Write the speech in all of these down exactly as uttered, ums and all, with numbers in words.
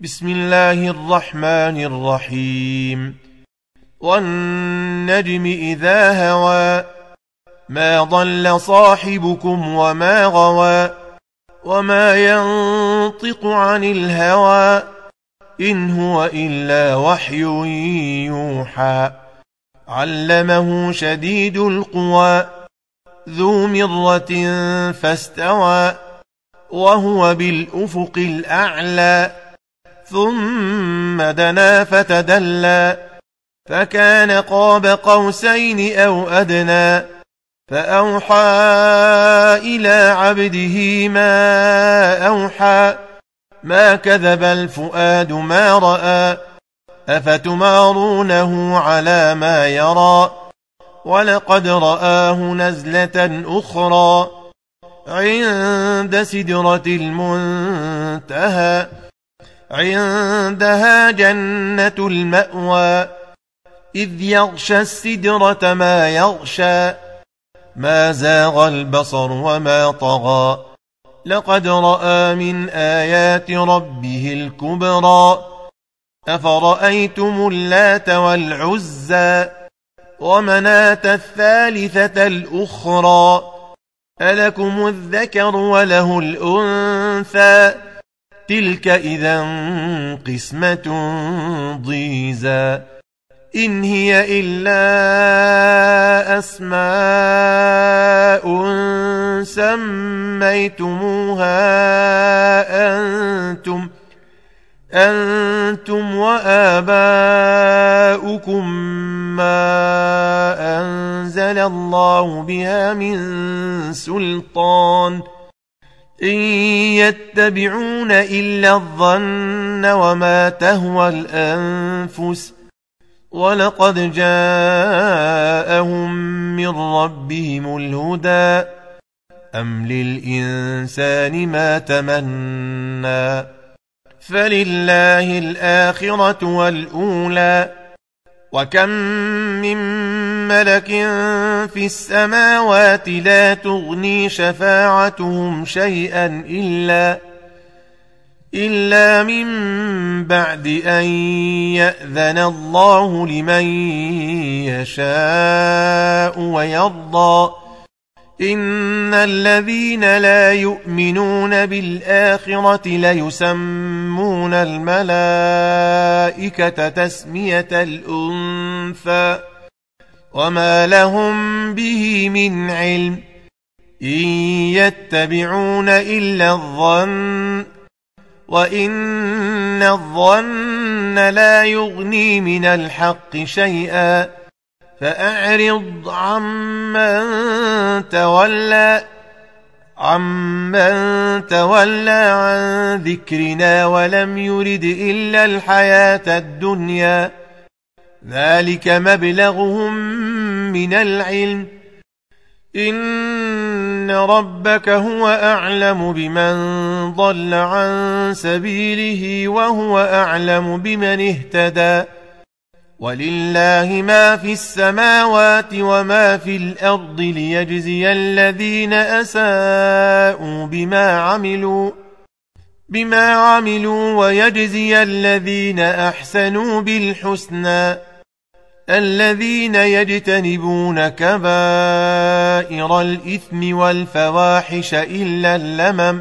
بسم الله الرحمن الرحيم والنجم إذا هوى ما ضل صاحبكم وما غوى وما ينطق عن الهوى إن هو إلا وحي يوحى علمه شديد القوى ذو مرة فاستوى وهو بالأفق الأعلى ثم دنا فتدلى فكان قاب قوسين أو أدنى فأوحى إلى عبده ما أوحى ما كذب الفؤاد ما رأى أفتمارونه على ما يرى ولقد رآه نزلة أخرى عند سدرة المنتهى عندها جنة المأوى إذ يغشى السدرة ما يغشى ما زاغ البصر وما طغى لقد رأى من آيات ربه الكبرى أفرأيتم اللات والعزى ومناة الثالثة الأخرى ألكم الذكر وله الأنثى تلك إذا قسمة ضيزى إن هي إلا أسماء سميتموها أنتم أنتم وآباؤكم ما أنزل الله بها من سلطان إن يتبعون إلا الظن وما تهوى الأنفس ولقد جاءهم من ربهم الهدى أم للإنسان ما تمنى فلله الآخرة والأولى وكم من ملك في السماوات لا تغني شفاعتهم شيئا إلا إلا من بعد أن يأذن الله لمن يشاء ويرضى إن الذين لا يؤمنون بالآخرة ليسمون الملائكة تسمية الأنثى وما لهم به من علم إن يتبعون إلا الظن وإن الظن لا يغني من الحق شيئا فأعرض عمن تولى عمن تولى عن ذكرنا ولم يرد إلا الحياة الدنيا ذلك مبلغهم من العلم إن ربك هو أعلم بمن ضل عن سبيله وهو أعلم بمن اهتدى ولله ما في السماوات وما في الأرض ليجزي الذين أساءوا بما عملوا بما عملوا ويجزي الذين أحسنوا بالحسنى الذين يجتنبون كبائر الإثم والفواحش إلا اللمم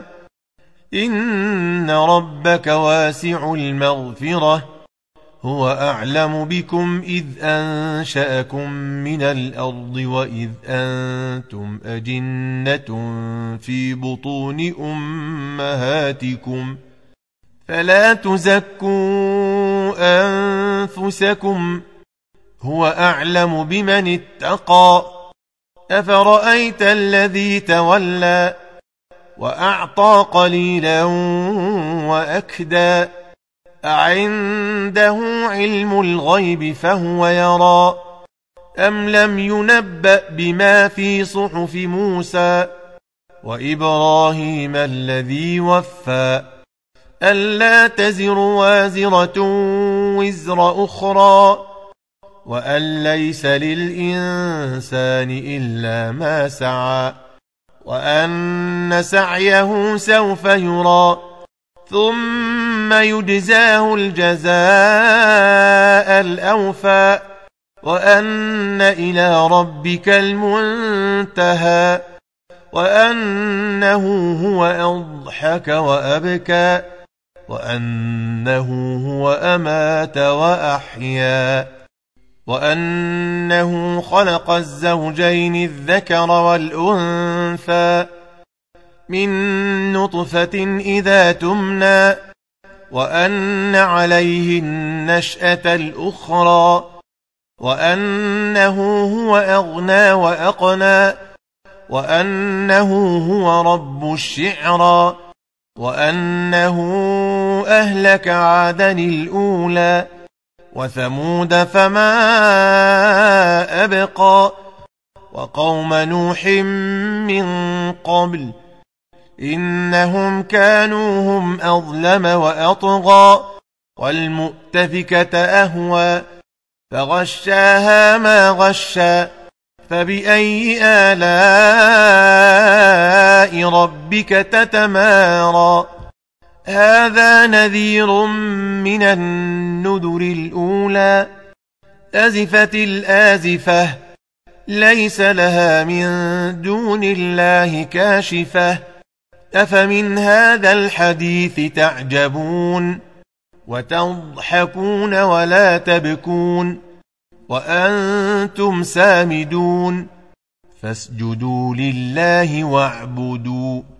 إن ربك واسع المغفرة هو أعلم بكم إذ أنشأكم من الأرض وإذ أنتم أجنة في بطون أمهاتكم فلا تزكوا أنفسكم هو أعلم بمن اتقى أفرأيت الذي تولى وأعطى قليلا وأكدى أعنده علم الغيب فهو يرى أم لم ينبأ بما في صحف موسى وإبراهيم الذي وفى ألا تزر وازرة وزر أخرى وأن ليس للإنسان إلا ما سعى وأن سعيه سوف يرى ثم ثم يجزاه الجزاء الأوفى وأن إلى ربك المنتهى وأنه هو أضحك وأبكى وأنه هو أمات وأحيا وأنه خلق الزوجين الذكر والأنثى من نطفة إذا تمنى وأن عليه النشأة الأخرى وأنه هو أغنى وأقنى وأنه هو رب الشعرى وأنه أهلك عادا الأولى وثمود فما أبقى وقوم نوح من قبل إنهم كانوا هم أظلم وأطغى والمؤتفكة أهوى فغشاها ما غشى فبأي آلاء ربك تتمارى هذا نذير من النذر الأولى أزفت الآزفة ليس لها من دون الله كاشفة أفمن هذا الحديث تعجبون وتضحكون ولا تبكون وأنتم سامدون فاسجدوا لله واعبدوا